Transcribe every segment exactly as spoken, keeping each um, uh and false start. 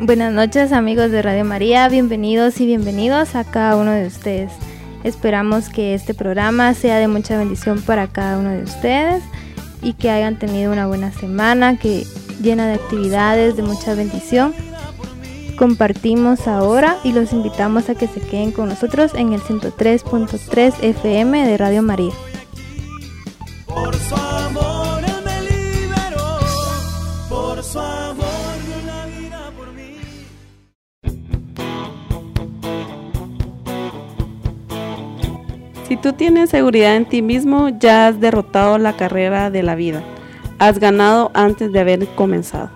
Buenas noches, amigos de Radio María, bienvenidos y bienvenidos a cada uno de ustedes. Esperamos que este programa sea de mucha bendición para cada uno de ustedes y que hayan tenido una buena semana, que llena de actividades, de mucha bendición. Compartimos ahora y los invitamos a que se queden con nosotros en el ciento tres punto tres F M de Radio María. Por su amor él me liberó, por su amor dio la vida por mí. Si tú tienes seguridad en ti mismo, ya has derrotado la carrera de la vida. Has ganado antes de haber comenzado.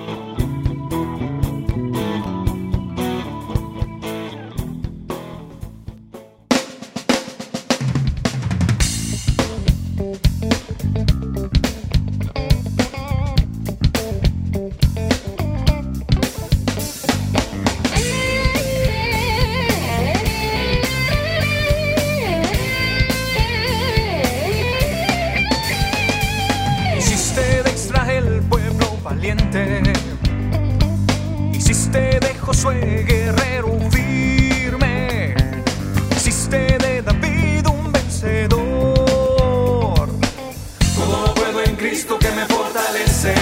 Hiciste de Josué guerrero firme, hiciste de David un vencedor. Todo lo puedo en Cristo que me fortalece.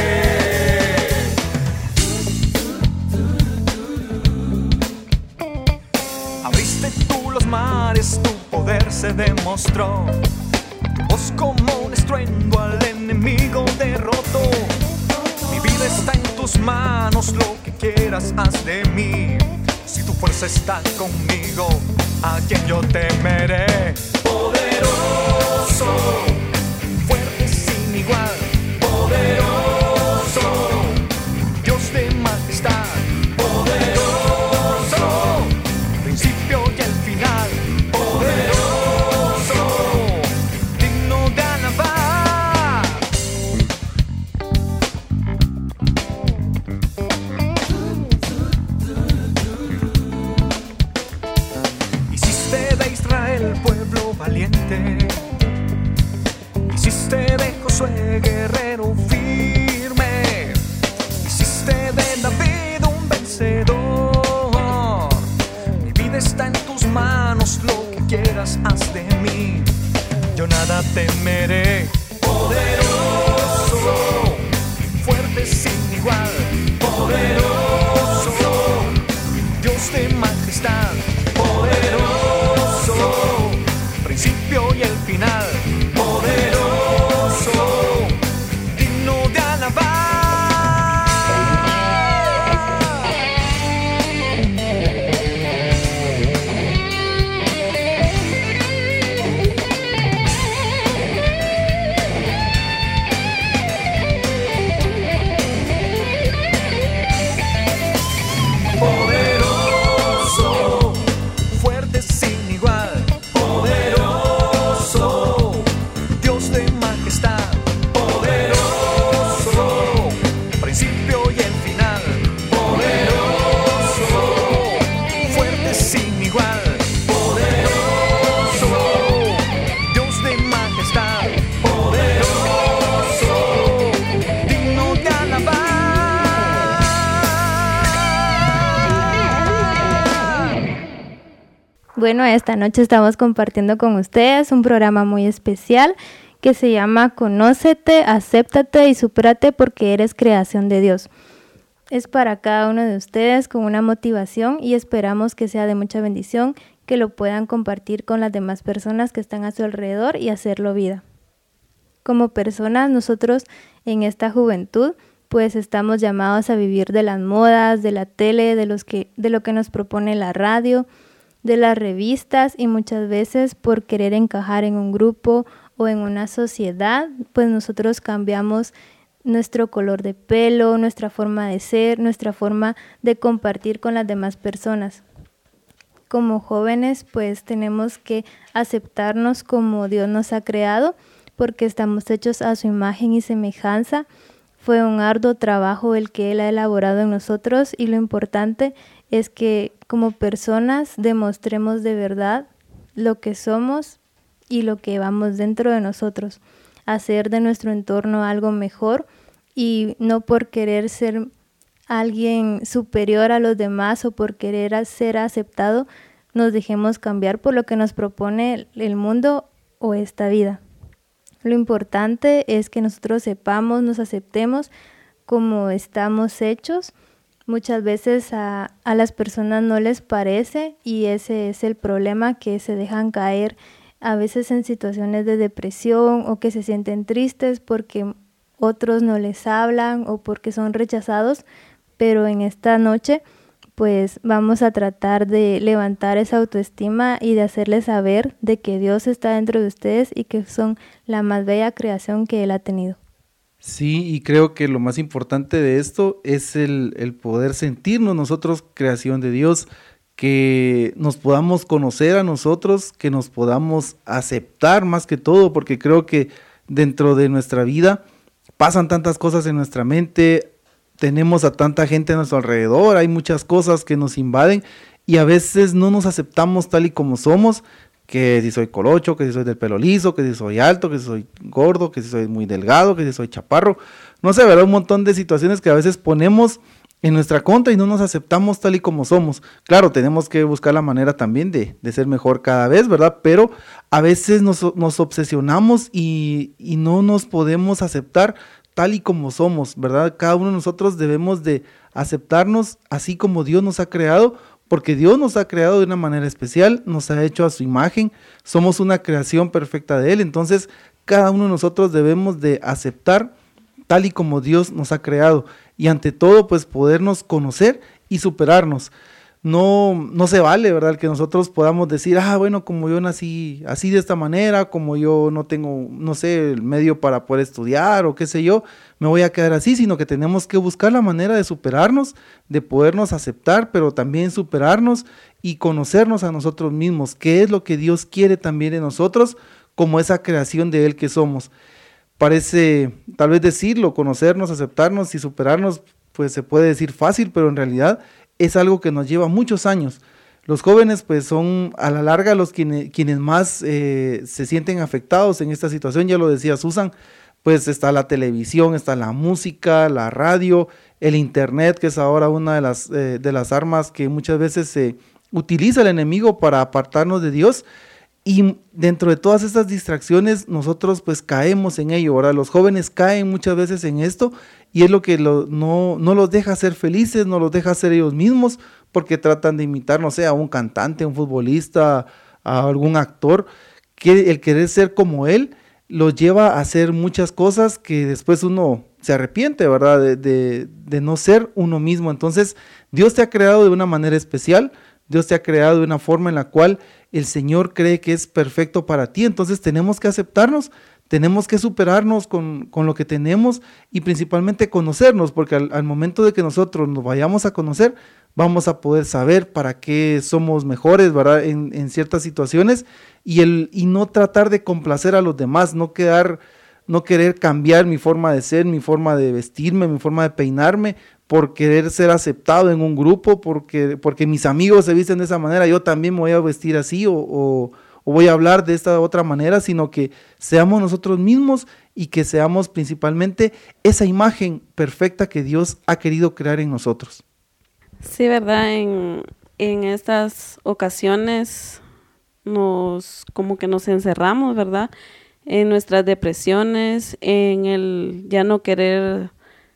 Abriste tú los mares, tu poder se demostró. Tu voz como un estruendo al enemigo derrotó. Mi vida está en tus manos, lo que quieras haz de mí. Si tu fuerza está conmigo, ¿a quién yo temeré? Poderoso, fuerte sin igual, poderoso, Dios de majestad, poderoso, principio y el final, poderoso, digno de alabar. Hiciste de Josué guerrero firme, hiciste de David un vencedor. Mi vida está en tus manos, lo que quieras haz de mí. Yo nada temeré. Poderoso, fuerte sin igual, poderoso, Dios de majestad, poderoso, principio y el final, poderoso, digno de alabar. Poderoso, fuerte sin igual, poderoso, Dios de majestad, poderoso, principio y el final, poderoso, fuerte sin igual, poderoso, Dios de majestad, poderoso, digno de alabar. Bueno, esta noche estamos compartiendo con ustedes un programa muy especial que se llama Conócete, Acéptate y Supérate porque eres creación de Dios. Es para cada uno de ustedes con una motivación y esperamos que sea de mucha bendición, que lo puedan compartir con las demás personas que están a su alrededor y hacerlo vida. Como personas, nosotros en esta juventud, pues estamos llamados a vivir de las modas, de la tele, de, los que, de lo que nos propone la radio, de las revistas, y muchas veces por querer encajar en un grupo o en una sociedad, pues nosotros cambiamos nuestro color de pelo, nuestra forma de ser, nuestra forma de compartir con las demás personas. Como jóvenes, pues tenemos que aceptarnos como Dios nos ha creado, porque estamos hechos a su imagen y semejanza. Fue un arduo trabajo el que Él ha elaborado en nosotros, y lo importante es que como personas demostremos de verdad lo que somos y lo que vamos dentro de nosotros, hacer de nuestro entorno algo mejor, y no por querer ser alguien superior a los demás o por querer ser aceptado, nos dejemos cambiar por lo que nos propone el mundo o esta vida. Lo importante es que nosotros sepamos, nos aceptemos como estamos hechos. Muchas veces a, a las personas no les parece y ese es el problema, que se dejan caer a veces en situaciones de depresión o que se sienten tristes porque otros no les hablan o porque son rechazados, pero en esta noche pues vamos a tratar de levantar esa autoestima y de hacerles saber de que Dios está dentro de ustedes y que son la más bella creación que Él ha tenido. Sí, y creo que lo más importante de esto es el, el poder sentirnos nosotros creación de Dios, que nos podamos conocer a nosotros, que nos podamos aceptar más que todo, porque creo que dentro de nuestra vida pasan tantas cosas en nuestra mente, tenemos a tanta gente a nuestro alrededor, hay muchas cosas que nos invaden y a veces no nos aceptamos tal y como somos, que si soy colocho, que si soy del pelo liso, que si soy alto, que si soy gordo, que si soy muy delgado, que si soy chaparro, no sé, ¿verdad? Un montón de situaciones que a veces ponemos en nuestra contra y no nos aceptamos tal y como somos. Claro, tenemos que buscar la manera también de, de ser mejor cada vez, ¿verdad? Pero a veces nos, nos obsesionamos y, y no nos podemos aceptar tal y como somos, ¿verdad? Cada uno de nosotros debemos de aceptarnos así como Dios nos ha creado, porque Dios nos ha creado de una manera especial, nos ha hecho a su imagen, somos una creación perfecta de Él, entonces cada uno de nosotros debemos de aceptar tal y como Dios nos ha creado, y ante todo pues podernos conocer y superarnos. No, no se vale, ¿verdad? El que nosotros podamos decir, ah, bueno, como yo nací así de esta manera, como yo no tengo, no sé, el medio para poder estudiar o qué sé yo, me voy a quedar así, sino que tenemos que buscar la manera de superarnos, de podernos aceptar, pero también superarnos y conocernos a nosotros mismos, qué es lo que Dios quiere también de nosotros, como esa creación de Él que somos. Parece, tal vez decirlo, conocernos, aceptarnos y superarnos, pues se puede decir fácil, pero en realidad es algo que nos lleva muchos años. Los jóvenes pues son a la larga los quienes, quienes más eh, se sienten afectados en esta situación, ya lo decía Susan, pues está la televisión, está la música, la radio, el internet, que es ahora una de las, eh, de las armas que muchas veces se utiliza el enemigo para apartarnos de Dios, y dentro de todas estas distracciones nosotros pues caemos en ello, ¿verdad? Los jóvenes caen muchas veces en esto y es lo que lo, no, no los deja ser felices, no los deja ser ellos mismos, porque tratan de imitar, no sé, a un cantante, a un futbolista, a algún actor, que el querer ser como él los lleva a hacer muchas cosas que después uno se arrepiente, ¿verdad? De, de, de no ser uno mismo. Entonces Dios te ha creado de una manera especial, Dios te ha creado de una forma en la cual el Señor cree que es perfecto para ti, entonces tenemos que aceptarnos, tenemos que superarnos con, con lo que tenemos y principalmente conocernos, porque al, al momento de que nosotros nos vayamos a conocer, vamos a poder saber para qué somos mejores, ¿verdad? En, en ciertas situaciones y, el, y no tratar de complacer a los demás, no quedar, no querer cambiar mi forma de ser, mi forma de vestirme, mi forma de peinarme, por querer ser aceptado en un grupo, porque, porque mis amigos se visten de esa manera, yo también me voy a vestir así o, o, o voy a hablar de esta otra manera, sino que seamos nosotros mismos y que seamos principalmente esa imagen perfecta que Dios ha querido crear en nosotros. Sí, ¿verdad? En, en estas ocasiones nos como que nos encerramos, ¿verdad? En nuestras depresiones, en el ya no querer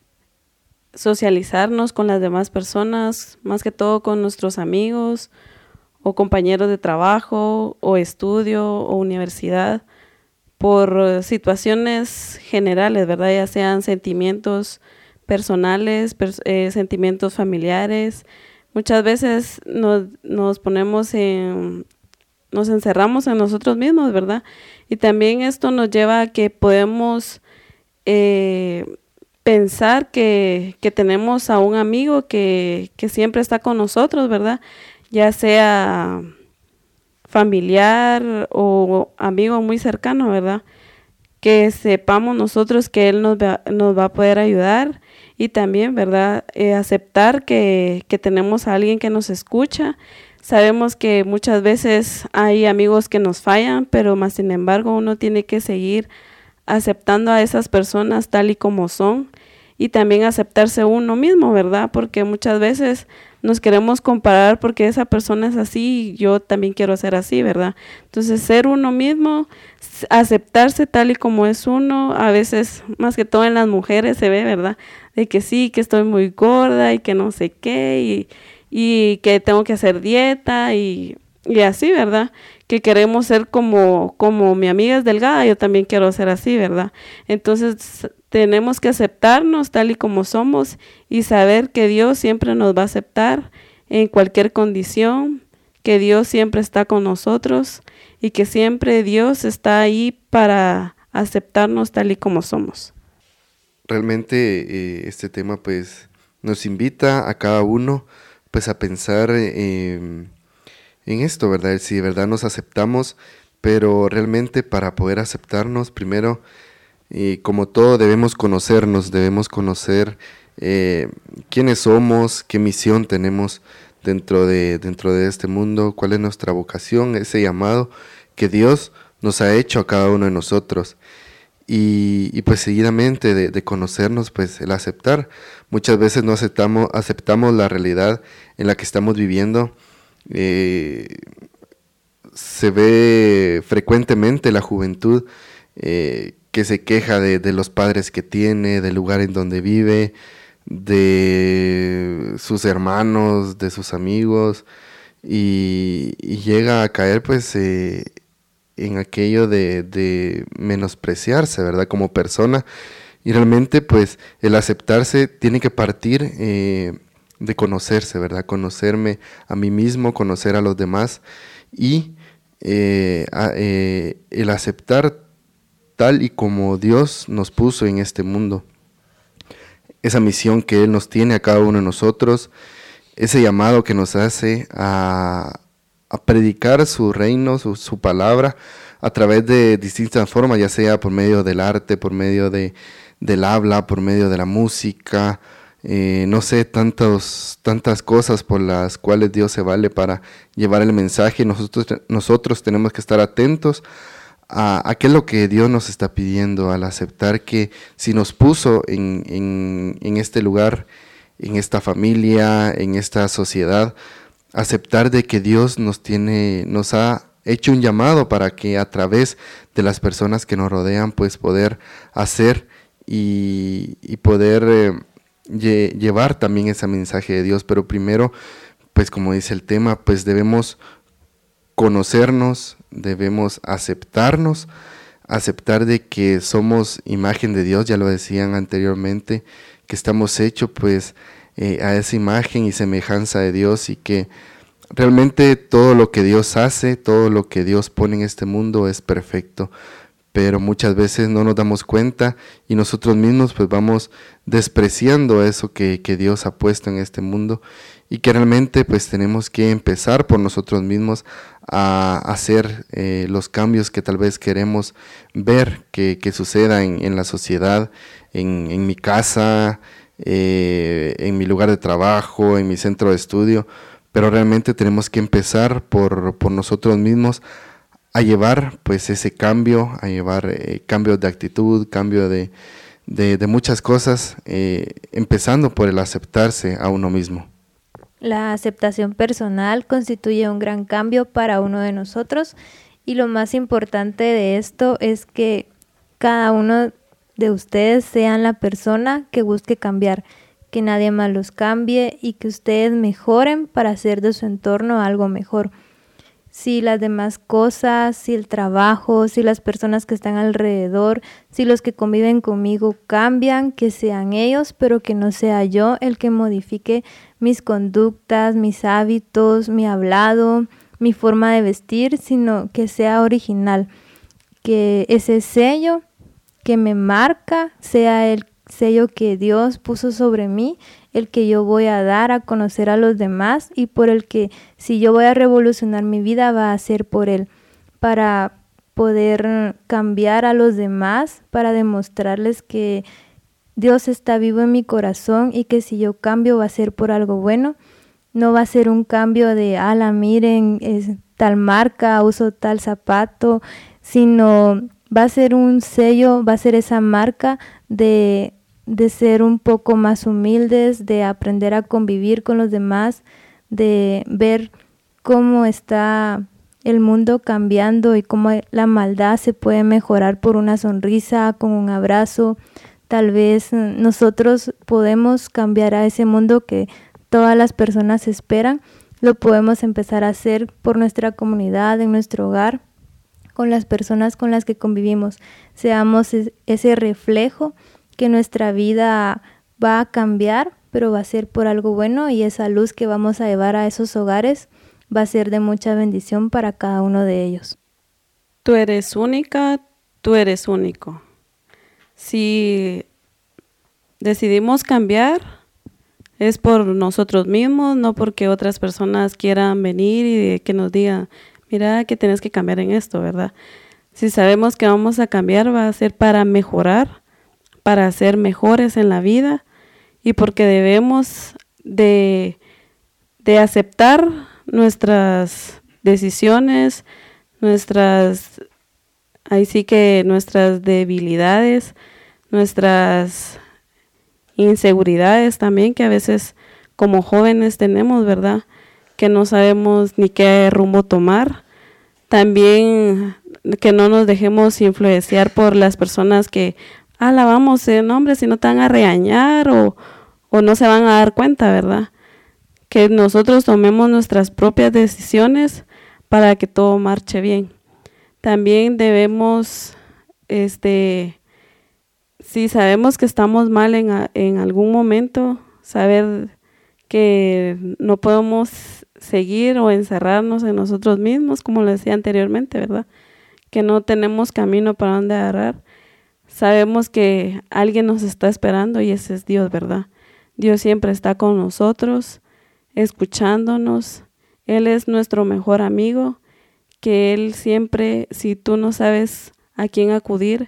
socializarnos con las demás personas, más que todo con nuestros amigos o compañeros de trabajo o estudio o universidad, por situaciones generales, ¿verdad? Ya sean sentimientos personales, pers- eh, sentimientos familiares. Muchas veces nos, nos ponemos en, nos encerramos en nosotros mismos, ¿verdad? Y también esto nos lleva a que podemos eh, pensar que, que tenemos a un amigo que, que siempre está con nosotros, ¿verdad? Ya sea familiar o amigo muy cercano, ¿verdad? Que sepamos nosotros que él nos va, nos va a poder ayudar y también, ¿verdad? Eh, aceptar que, que tenemos a alguien que nos escucha. Sabemos que muchas veces hay amigos que nos fallan, pero más sin embargo uno tiene que seguir aceptando a esas personas tal y como son y también aceptarse uno mismo, ¿verdad? Porque muchas veces nos queremos comparar porque esa persona es así y yo también quiero ser así, ¿verdad? Entonces, ser uno mismo, aceptarse tal y como es uno, a veces, más que todo en las mujeres se ve, ¿verdad? De que sí, que estoy muy gorda y que no sé qué, y, y que tengo que hacer dieta y, y así, ¿verdad? Que queremos ser como, como mi amiga es delgada, yo también quiero ser así, ¿verdad? Entonces, tenemos que aceptarnos tal y como somos y saber que Dios siempre nos va a aceptar en cualquier condición, que Dios siempre está con nosotros y que siempre Dios está ahí para aceptarnos tal y como somos. Realmente eh, este tema pues nos invita a cada uno pues a pensar eh, en esto, ¿verdad? Si de verdad nos aceptamos, pero realmente para poder aceptarnos primero, y como todo debemos conocernos, debemos conocer eh, quiénes somos, qué misión tenemos dentro de, dentro de este mundo, cuál es nuestra vocación, ese llamado que Dios nos ha hecho a cada uno de nosotros. Y, y pues seguidamente de, de conocernos, pues el aceptar. Muchas veces no aceptamos, aceptamos la realidad en la que estamos viviendo. Eh, se ve frecuentemente la juventud eh, que se queja de, de los padres que tiene, del lugar en donde vive, de sus hermanos, de sus amigos, y, y llega a caer pues eh, en aquello de, de menospreciarse, ¿verdad? Como persona, y realmente pues el aceptarse tiene que partir eh, de conocerse, ¿verdad? Conocerme a mí mismo, conocer a los demás, y eh, a, eh, el aceptar tal y como Dios nos puso en este mundo, esa misión que Él nos tiene a cada uno de nosotros, ese llamado que nos hace a, a predicar su reino, su, su palabra, a través de distintas formas, ya sea por medio del arte, por medio de, del habla, por medio de la música, eh, no sé, tantos, tantas cosas por las cuales Dios se vale para llevar el mensaje. Nosotros, nosotros tenemos que estar atentos a, a qué es lo que Dios nos está pidiendo, al aceptar que si nos puso en, en, en este lugar, en esta familia, en esta sociedad, aceptar de que Dios nos tiene, nos ha hecho un llamado para que a través de las personas que nos rodean, pues poder hacer y, y poder eh, lle, llevar también ese mensaje de Dios. Pero primero, pues como dice el tema, pues debemos conocernos, debemos aceptarnos, aceptar de que somos imagen de Dios, ya lo decían anteriormente, que estamos hechos pues eh, a esa imagen y semejanza de Dios, y que realmente todo lo que Dios hace, todo lo que Dios pone en este mundo es perfecto, pero muchas veces no nos damos cuenta y nosotros mismos pues vamos despreciando eso que, que Dios ha puesto en este mundo, y que realmente pues tenemos que empezar por nosotros mismos a hacer eh, los cambios que tal vez queremos ver que, que suceda en, en la sociedad, en, en mi casa, eh, en mi lugar de trabajo, en mi centro de estudio. Pero realmente tenemos que empezar por, por nosotros mismos a llevar pues ese cambio, a llevar eh, cambios de actitud, cambio de, de, de muchas cosas, eh, empezando por el aceptarse a uno mismo. La aceptación personal constituye un gran cambio para uno de nosotros, y lo más importante de esto es que cada uno de ustedes sean la persona que busque cambiar, que nadie más los cambie y que ustedes mejoren para hacer de su entorno algo mejor. Si las demás cosas, si el trabajo, si las personas que están alrededor, si los que conviven conmigo cambian, que sean ellos, pero que no sea yo el que modifique mis conductas, mis hábitos, mi hablado, mi forma de vestir, sino que sea original, que ese sello que me marca sea el sello que Dios puso sobre mí, el que yo voy a dar a conocer a los demás, y por el que si yo voy a revolucionar mi vida va a ser por él, para poder cambiar a los demás, para demostrarles que Dios está vivo en mi corazón y que si yo cambio va a ser por algo bueno. No va a ser un cambio de, ala, miren, es tal marca, uso tal zapato, sino va a ser un sello, va a ser esa marca de de ser un poco más humildes, de aprender a convivir con los demás, de ver cómo está el mundo cambiando y cómo la maldad se puede mejorar por una sonrisa, con un abrazo. Tal vez nosotros podemos cambiar a ese mundo que todas las personas esperan. Lo podemos empezar a hacer por nuestra comunidad, en nuestro hogar, con las personas con las que convivimos. Seamos ese reflejo que nuestra vida va a cambiar, pero va a ser por algo bueno, y esa luz que vamos a llevar a esos hogares va a ser de mucha bendición para cada uno de ellos. Tú eres única, tú eres único. Si decidimos cambiar, es por nosotros mismos, no porque otras personas quieran venir y que nos digan, mira que tienes que cambiar en esto, ¿verdad? Si sabemos que vamos a cambiar, va a ser para mejorar, para ser mejores en la vida, y porque debemos de, de aceptar nuestras decisiones, nuestras, ahí sí que nuestras debilidades, nuestras inseguridades también, que a veces como jóvenes tenemos, ¿verdad? Que no sabemos ni qué rumbo tomar. También que no nos dejemos influenciar por las personas que, ah, la vamos, eh, no, hombre, si no te van a regañar o, o no se van a dar cuenta, ¿verdad? Que nosotros tomemos nuestras propias decisiones para que todo marche bien. También debemos, este, si sabemos que estamos mal en, a, en algún momento, saber que no podemos seguir o encerrarnos en nosotros mismos, como lo decía anteriormente, ¿verdad? Que no tenemos camino para dónde agarrar. Sabemos que alguien nos está esperando y ese es Dios, ¿verdad? Dios siempre está con nosotros, escuchándonos. Él es nuestro mejor amigo, que Él siempre, si tú no sabes a quién acudir,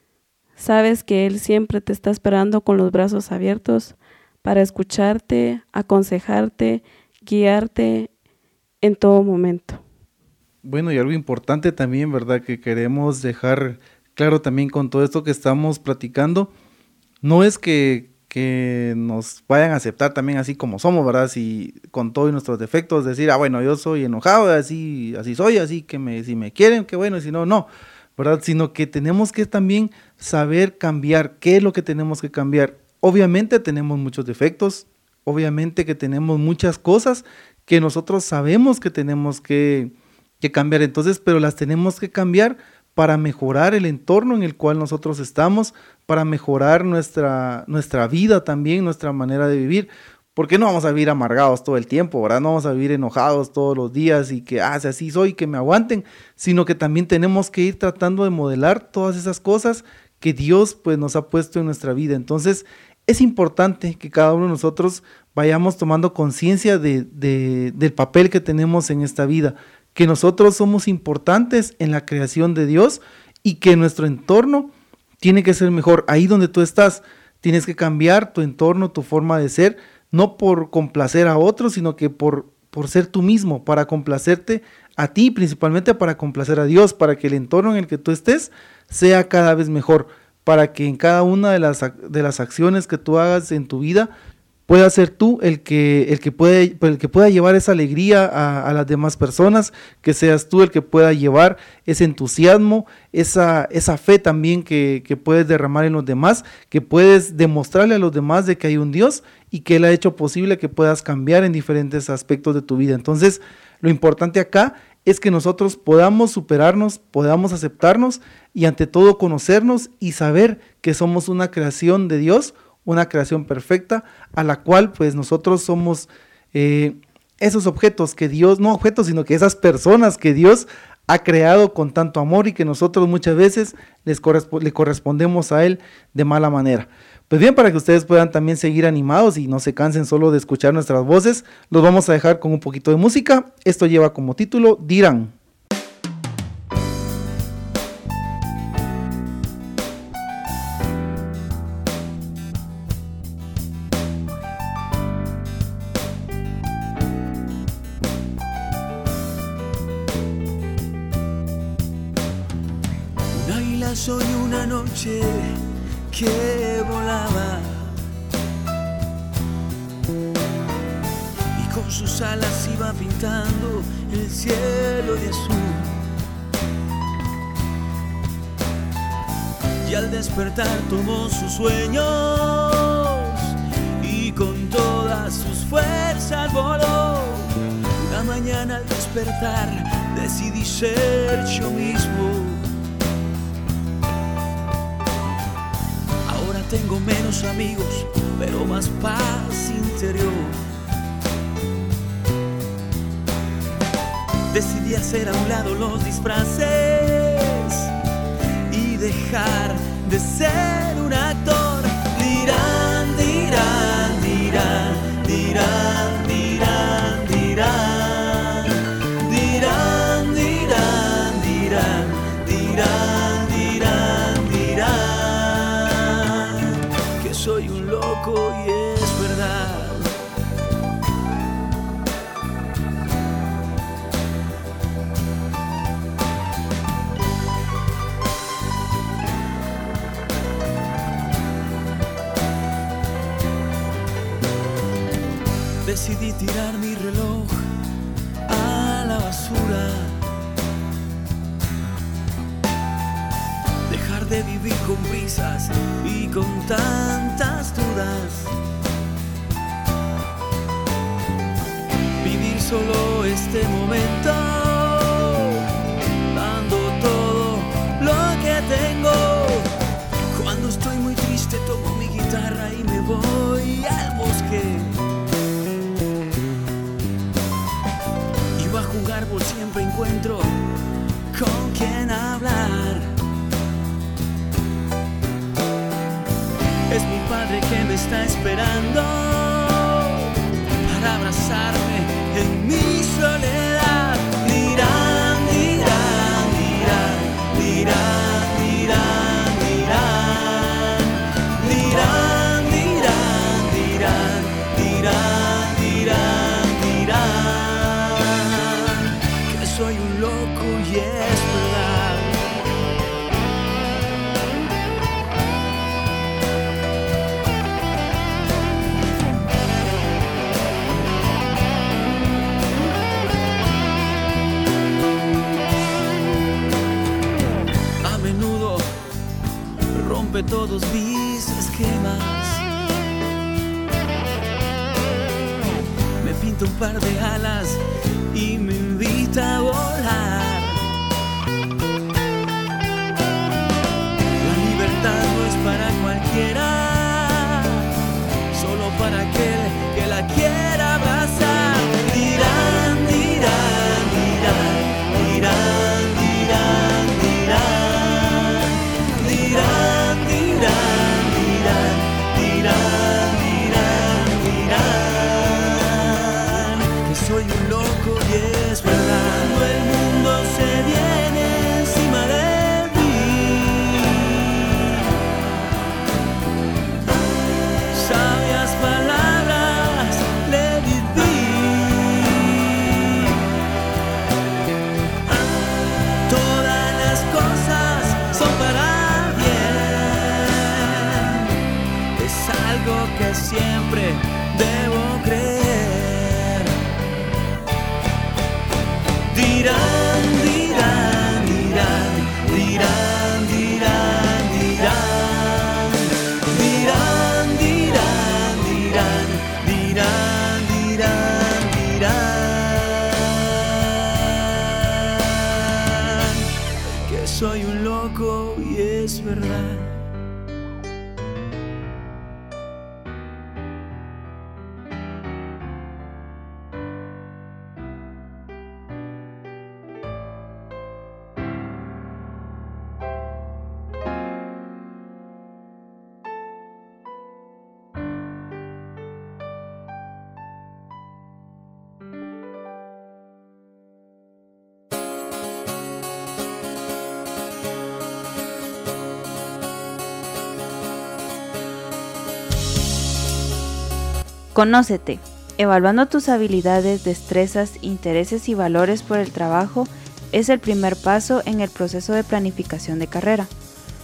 sabes que Él siempre te está esperando con los brazos abiertos para escucharte, aconsejarte, guiarte en todo momento. Bueno, y algo importante también, ¿verdad? Que queremos dejar claro también con todo esto que estamos platicando, no es que, que nos vayan a aceptar también así como somos, ¿verdad? Si con todos nuestros defectos, decir, ah, bueno, yo soy enojado, así, así soy, así que me, si me quieren, qué bueno, y si no, no, ¿verdad? Sino que tenemos que también saber cambiar, qué es lo que tenemos que cambiar. Obviamente tenemos muchos defectos, obviamente que tenemos muchas cosas que nosotros sabemos que tenemos que, que cambiar, entonces, pero las tenemos que cambiar para mejorar el entorno en el cual nosotros estamos, para mejorar nuestra, nuestra vida también, nuestra manera de vivir, porque no vamos a vivir amargados todo el tiempo, ¿verdad? No vamos a vivir enojados todos los días y que, ah, si así soy, que me aguanten, sino que también tenemos que ir tratando de modelar todas esas cosas que Dios pues nos ha puesto en nuestra vida. Entonces, es importante que cada uno de nosotros vayamos tomando conciencia de, de, del papel que tenemos en esta vida, que nosotros somos importantes en la creación de Dios y que nuestro entorno tiene que ser mejor. Ahí donde tú estás, tienes que cambiar tu entorno, tu forma de ser, no por complacer a otros, sino que por, por ser tú mismo, para complacerte a ti, principalmente para complacer a Dios, para que el entorno en el que tú estés sea cada vez mejor, para que en cada una de las, de las acciones que tú hagas en tu vida, pueda ser tú el que, el que, puede, el que pueda llevar esa alegría a, a las demás personas, que seas tú el que pueda llevar ese entusiasmo, esa, esa fe también que, que puedes derramar en los demás, que puedes demostrarle a los demás de que hay un Dios y que Él ha hecho posible que puedas cambiar en diferentes aspectos de tu vida. Entonces, lo importante acá es que nosotros podamos superarnos, podamos aceptarnos y ante todo conocernos y saber que somos una creación de Dios, una creación perfecta, a la cual pues nosotros somos eh, esos objetos que Dios, no objetos, sino que esas personas que Dios ha creado con tanto amor y que nosotros muchas veces les corresp- le correspondemos a Él de mala manera. Pues bien, para que ustedes puedan también seguir animados y no se cansen solo de escuchar nuestras voces, los vamos a dejar con un poquito de música. Esto lleva como título Dirán. Soy una noche que volaba y con sus alas iba pintando el cielo de azul. Y al despertar tomó sus sueños y con todas sus fuerzas voló. Una mañana al despertar decidí ser yo mismo. Ahora tengo menos amigos, pero más paz interior. Decidí hacer a un lado los disfraces y dejar de ser un actor. Dirán, dirán, dirán, dirán, dirán, dirán, dirán, dirán, dirán, dirán, dirán, dirán, que soy un loco y es verdad. Decidí tirar mi reloj a la basura, dejar de vivir con prisas y con tantas dudas, vivir solo este momento, dando todo lo que tengo. Cuando estoy muy triste tomo mi guitarra y me voy al bosque. A jugar por siempre encuentro con quien hablar. Es mi padre que me está esperando para abrazarme en mi soledad. Dirán, dirán, dirán, dirán, dirán, dirán, dirán, dirán, dirán, dirán, dirán, dirán. Soy un loco y es verdad. A menudo rompe todos mis esquemas. Me pinta un par de alas y me invita a volar. La libertad no es para cualquiera, solo para aquel que la quiera abrazar. Dirán, dirán, dirán, dirán, dirán, dirán, dirán, dirán, dirán, dirán, dirán, dirán, que soy un loco y es verdad. Cuando el mundo se viene encima de mí, sabias palabras le viví. Todas las cosas son para bien, es algo que siempre debo creer. Dirán, dirán, dirán, dirán, dirán, dirán, dirán, dirán, dirán, dirán, dirán, dirán, que soy un loco y es verdad. Conócete. Evaluando tus habilidades, destrezas, intereses y valores por el trabajo es el primer paso en el proceso de planificación de carrera.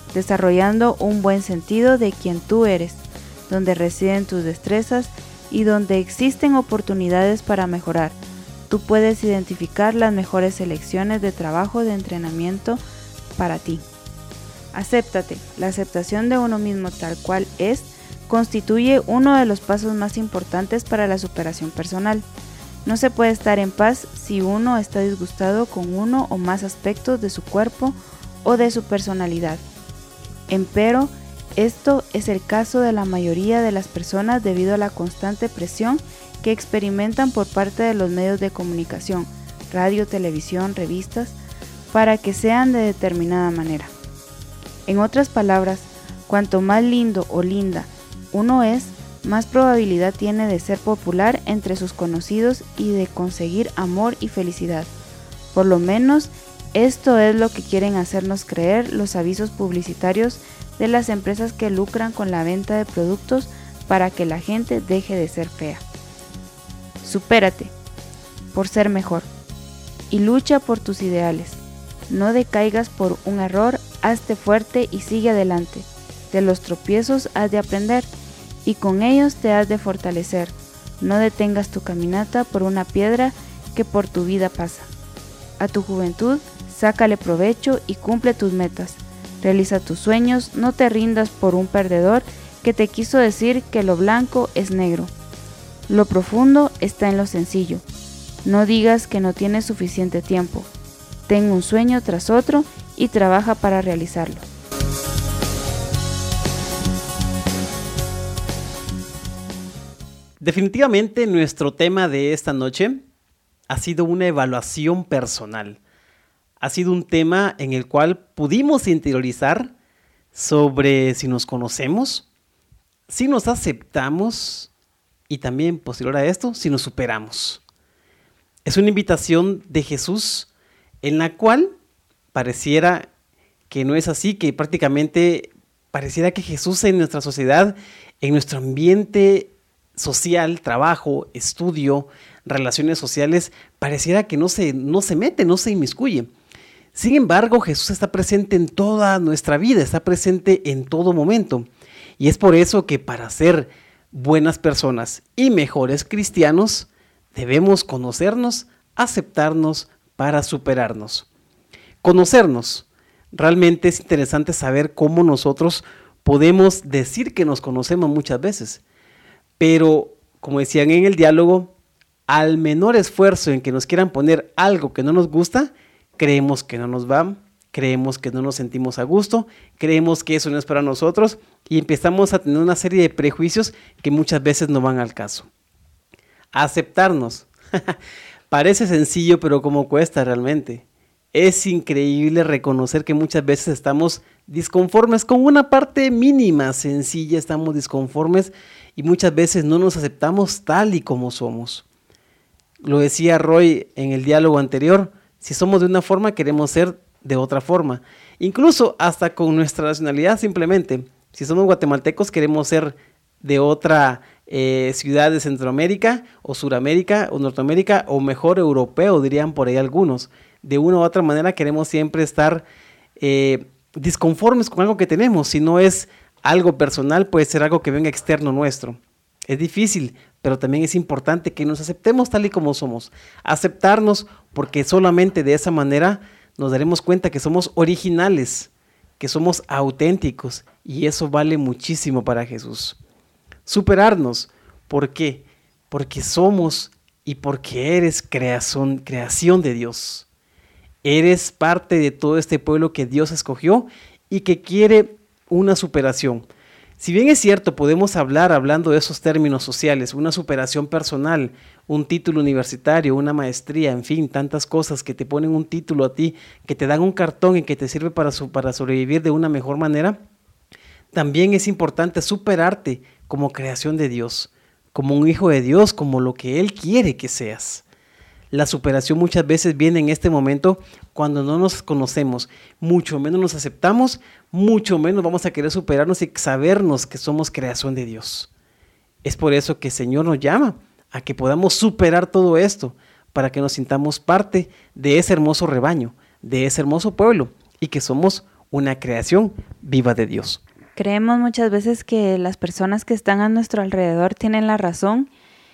desarrollando un buen sentido de quién tú eres, donde residen tus destrezas y donde existen oportunidades para mejorar. Tú puedes identificar las mejores selecciones de trabajo de entrenamiento para ti. Acéptate. La aceptación de uno mismo tal cual es constituye uno de los pasos más importantes para la superación personal. No se puede estar en paz si uno está disgustado con uno o más aspectos de su cuerpo o de su personalidad. Empero, esto es el caso de la mayoría de las personas debido a la constante presión que experimentan por parte de los medios de comunicación, radio, televisión, revistas, para que sean de determinada manera. En otras palabras, cuanto más lindo o linda uno es, más probabilidad tiene de ser popular entre sus conocidos y de conseguir amor y felicidad. Por lo menos, esto es lo que quieren hacernos creer los avisos publicitarios de las empresas que lucran con la venta de productos para que la gente deje de ser fea. Supérate por ser mejor y lucha por tus ideales. No decaigas por un error, hazte fuerte y sigue adelante. De los tropiezos has de aprender y con ellos te has de fortalecer. No detengas tu caminata por una piedra que por tu vida pasa. A tu juventud, sácale provecho y cumple tus metas. Realiza tus sueños, no te rindas por un perdedor que te quiso decir que lo blanco es negro. Lo profundo está en lo sencillo. No digas que no tienes suficiente tiempo. Ten un sueño tras otro y trabaja para realizarlo. Definitivamente nuestro tema de esta noche ha sido una evaluación personal. Ha sido un tema en el cual pudimos interiorizar sobre si nos conocemos, si nos aceptamos y también, posterior a esto, si nos superamos. Es una invitación de Jesús en la cual pareciera que no es así, que prácticamente pareciera que Jesús en nuestra sociedad, en nuestro ambiente social, trabajo, estudio, relaciones sociales, pareciera que no se, no se mete, no se inmiscuye. Sin embargo, Jesús está presente en toda nuestra vida, está presente en todo momento. Y es por eso que para ser buenas personas y mejores cristianos, debemos conocernos, aceptarnos para superarnos. Conocernos. Realmente es interesante saber cómo nosotros podemos decir que nos conocemos muchas veces. Pero, como decían en el diálogo, al menor esfuerzo en que nos quieran poner algo que no nos gusta, creemos que no nos va, creemos que no nos sentimos a gusto, creemos que eso no es para nosotros y empezamos a tener una serie de prejuicios que muchas veces no van al caso. Aceptarnos. Parece sencillo, pero ¿cómo cuesta realmente? Es increíble reconocer que muchas veces estamos disconformes con una parte mínima, sencilla, estamos disconformes y muchas veces no nos aceptamos tal y como somos. Lo decía Roy en el diálogo anterior, si somos de una forma queremos ser de otra forma. Incluso hasta con nuestra nacionalidad simplemente. Si somos guatemaltecos queremos ser de otra eh, ciudad de Centroamérica o Suramérica o Norteamérica o mejor europeo dirían por ahí algunos. De una u otra manera queremos siempre estar eh, disconformes con algo que tenemos. Si no es algo personal puede ser algo que venga externo nuestro. Es difícil, pero también es importante que nos aceptemos tal y como somos. Aceptarnos porque solamente de esa manera nos daremos cuenta que somos originales, que somos auténticos y eso vale muchísimo para Jesús. Superarnos, ¿por qué? Porque somos y porque eres creación, creación de Dios. Eres parte de todo este pueblo que Dios escogió y que quiere una superación. Si bien es cierto, podemos hablar hablando de esos términos sociales, una superación personal, un título universitario, una maestría, en fin, tantas cosas que te ponen un título a ti, que te dan un cartón y que te sirve para, su, para sobrevivir de una mejor manera, también es importante superarte como creación de Dios, como un hijo de Dios, como lo que Él quiere que seas. La superación muchas veces viene en este momento cuando no nos conocemos, mucho menos nos aceptamos, mucho menos vamos a querer superarnos y sabernos que somos creación de Dios. Es por eso que el Señor nos llama a que podamos superar todo esto, para que nos sintamos parte de ese hermoso rebaño, de ese hermoso pueblo y que somos una creación viva de Dios. Creemos muchas veces que las personas que están a nuestro alrededor tienen la razón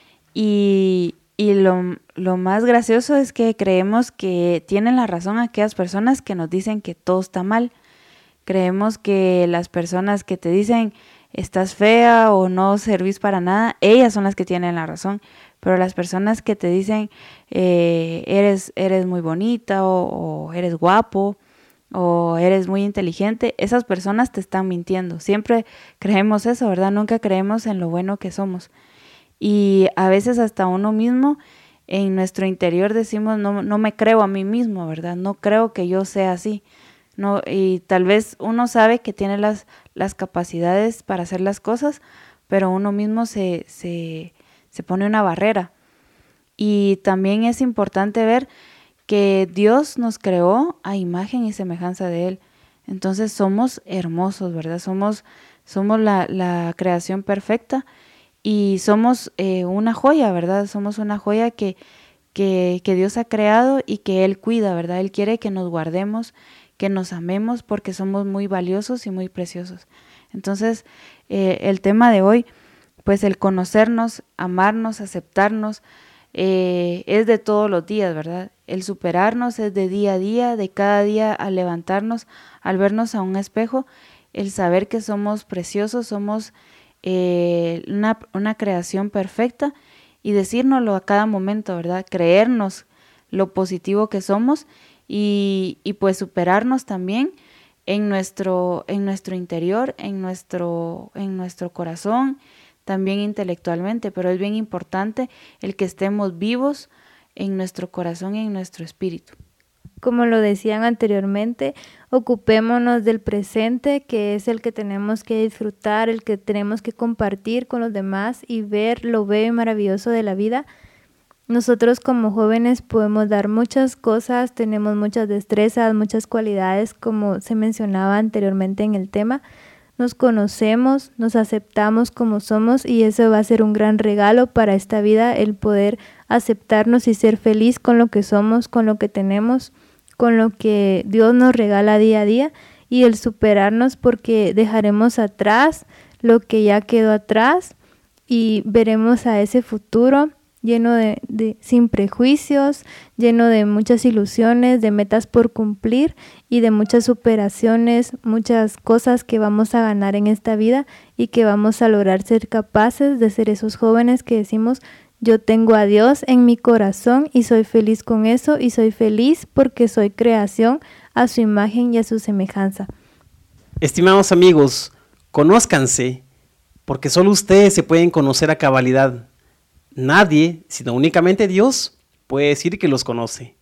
y, y lo, lo más gracioso es que creemos que tienen la razón aquellas personas que nos dicen que todo está mal. Creemos que las personas que te dicen estás fea o no servís para nada, ellas son las que tienen la razón. Pero las personas que te dicen eh, eres, eres muy bonita o, o eres guapo o eres muy inteligente, esas personas te están mintiendo. Siempre creemos eso, ¿verdad? Nunca creemos en lo bueno que somos. Y a veces hasta uno mismo en nuestro interior decimos, no, no me creo a mí mismo, ¿verdad? No creo que yo sea así. No, y tal vez uno sabe que tiene las, las capacidades para hacer las cosas, pero uno mismo se, se, se pone una barrera. Y también es importante ver que Dios nos creó a imagen y semejanza de Él. Entonces somos hermosos, ¿verdad? Somos, somos la, la creación perfecta y somos eh, una joya, ¿verdad? Somos una joya que, que, que Dios ha creado y que Él cuida, ¿verdad? Él quiere que nos guardemos, que nos amemos porque somos muy valiosos y muy preciosos. Entonces, eh, el tema de hoy, pues el conocernos, amarnos, aceptarnos, eh, es de todos los días, ¿verdad? El superarnos es de día a día, de cada día al levantarnos, al vernos a un espejo, el saber que somos preciosos, somos eh, una, una creación perfecta y decírnoslo a cada momento, ¿verdad? Creernos lo positivo que somos y, y pues superarnos también en nuestro, en nuestro interior, en nuestro, en nuestro corazón, también intelectualmente, pero es bien importante el que estemos vivos en nuestro corazón y en nuestro espíritu. Como lo decían anteriormente, ocupémonos del presente, que es el que tenemos que disfrutar, el que tenemos que compartir con los demás y ver lo bello y maravilloso de la vida. Nosotros como jóvenes podemos dar muchas cosas, tenemos muchas destrezas, muchas cualidades, como se mencionaba anteriormente en el tema. Nos conocemos, nos aceptamos como somos y eso va a ser un gran regalo para esta vida, el poder aceptarnos y ser feliz con lo que somos, con lo que tenemos, con lo que Dios nos regala día a día y el superarnos porque dejaremos atrás lo que ya quedó atrás y veremos a ese futuro lleno de, de sin prejuicios, lleno de muchas ilusiones, de metas por cumplir y de muchas superaciones, muchas cosas que vamos a ganar en esta vida y que vamos a lograr ser capaces de ser esos jóvenes que decimos, yo tengo a Dios en mi corazón y soy feliz con eso y soy feliz porque soy creación a su imagen y a su semejanza. Estimados amigos, conózcanse, porque solo ustedes se pueden conocer a cabalidad. Nadie, sino únicamente Dios, puede decir que los conoce.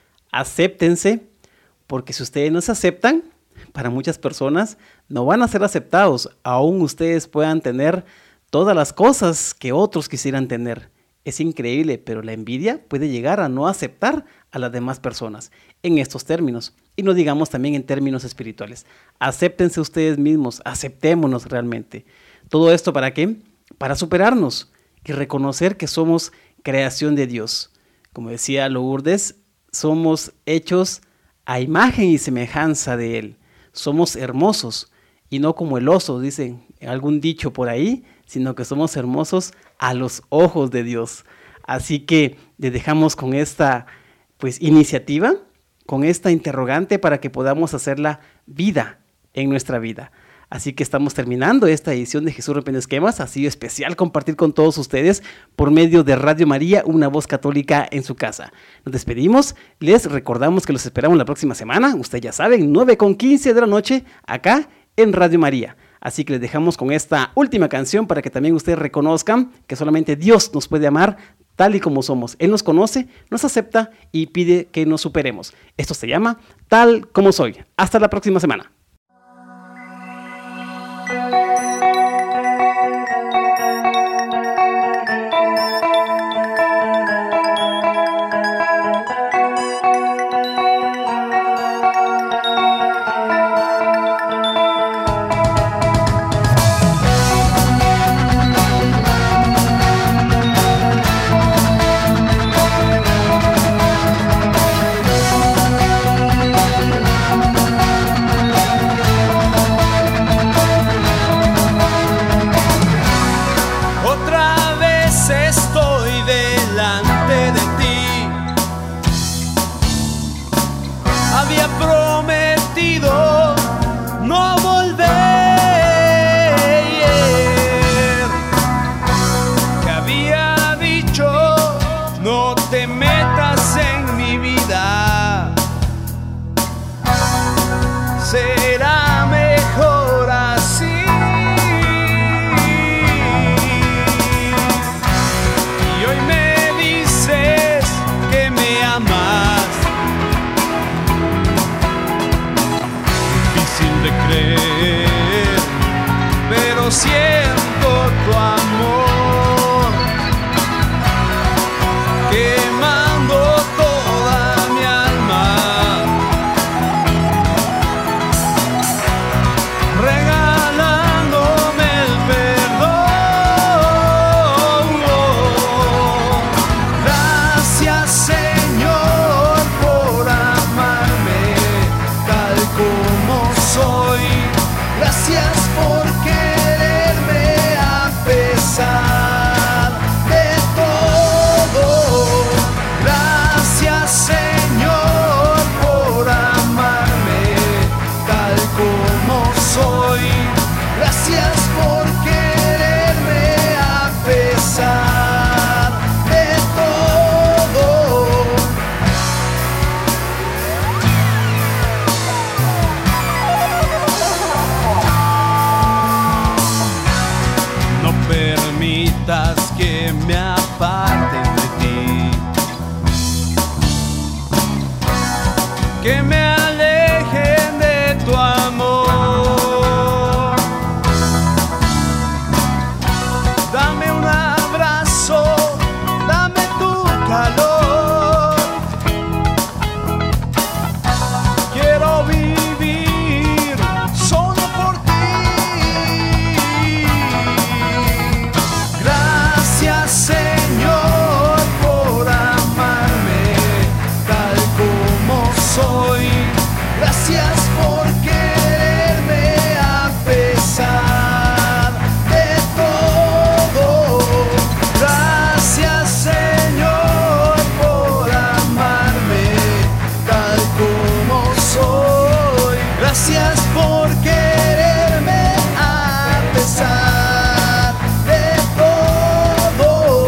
Acéptense, porque si ustedes no se aceptan, para muchas personas no van a ser aceptados, aún ustedes puedan tener todas las cosas que otros quisieran tener. Es increíble, pero la envidia puede llegar a no aceptar a las demás personas en estos términos. Y no digamos también en términos espirituales. Acéptense ustedes mismos, aceptémonos realmente. ¿Todo esto para qué? Para superarnos y reconocer que somos creación de Dios. Como decía Lourdes, somos hechos a imagen y semejanza de Él. Somos hermosos y no como el oso, dicen algún dicho por ahí, sino que somos hermosos a los ojos de Dios. Así que les dejamos con esta pues, iniciativa, con esta interrogante para que podamos hacerla vida en nuestra vida. Así que estamos terminando esta edición de Jesús Rompiendo Esquemas. Ha sido especial compartir con todos ustedes por medio de Radio María, una voz católica en su casa. Nos despedimos. Les recordamos que los esperamos la próxima semana. Ustedes ya saben, nueve con quince de la noche, acá en Radio María. Así que les dejamos con esta última canción para que también ustedes reconozcan que solamente Dios nos puede amar tal y como somos. Él nos conoce, nos acepta y pide que nos superemos. Esto se llama Tal Como Soy. Hasta la próxima semana. había prometido no volver, que había dicho no te metas en mi vida, será mejor así. Y hoy me dices que me amas, difícil de creer, pero siento tu amor quemando toda mi alma, regalándome el perdón. Gracias, Señor, por amarme tal como soy. Gracias por quererme a pesar de todo. Gracias, Señor, por amarme tal como soy. Gracias por quererme a pesar de todo. No permitas que me aparten de ti, que me alejen de tu amor. Dame un abrazo, dame tu calor. Quiero vivir solo por ti. Gracias, Señor, por amarme tal como soy. Gracias por quererme a pesar de todo. Gracias, Señor, por amarme tal como soy. Gracias por quererme a pesar de todo.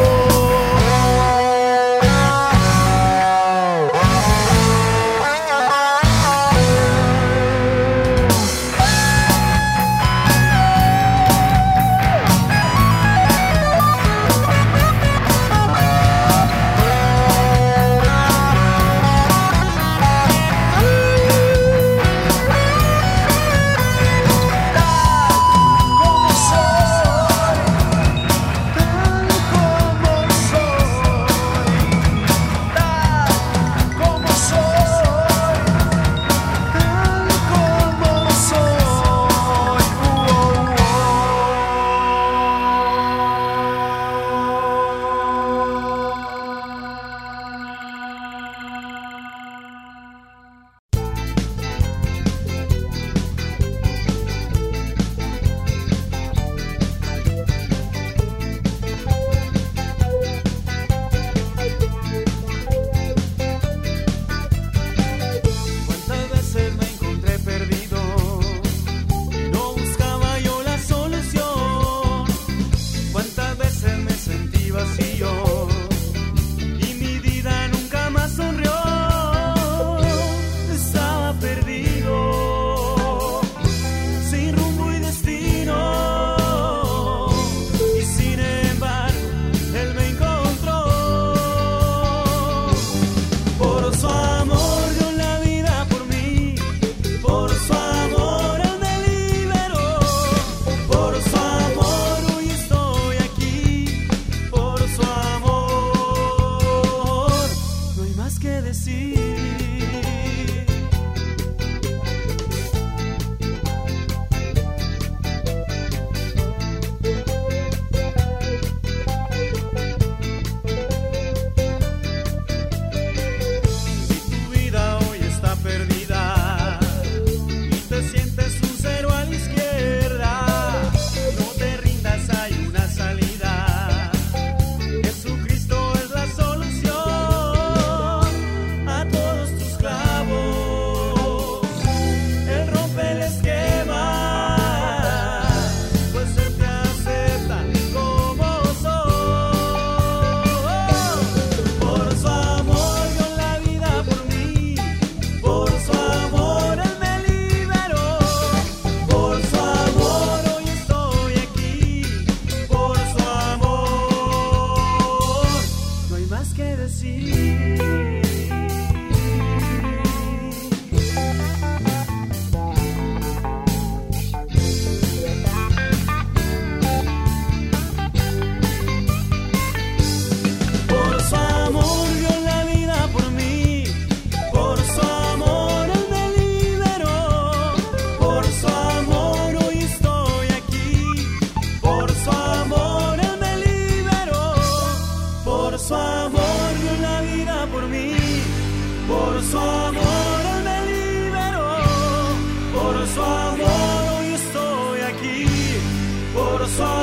Como soy, tal como soy, tal como soy, tal como soy. Cuántas veces me encontré perdido y no buscaba yo la solución. Cuántas veces me sentí vacío y mi vida nunca más sonrió. Estaba perdido, sin rumbo y destino, y sin embargo él me encontró. Por su amor dio la vida por mí, por su amor él me liberó, por su amor hoy estoy aquí, por su amor no hay más que decir. Si tu vida hoy está perdida y te sientes un cero a la izquierda, no te rindas, hay una salida. Jesucristo es la solución a todos tus su amor Él me liberó, por su amor hoy estoy aquí, por su amor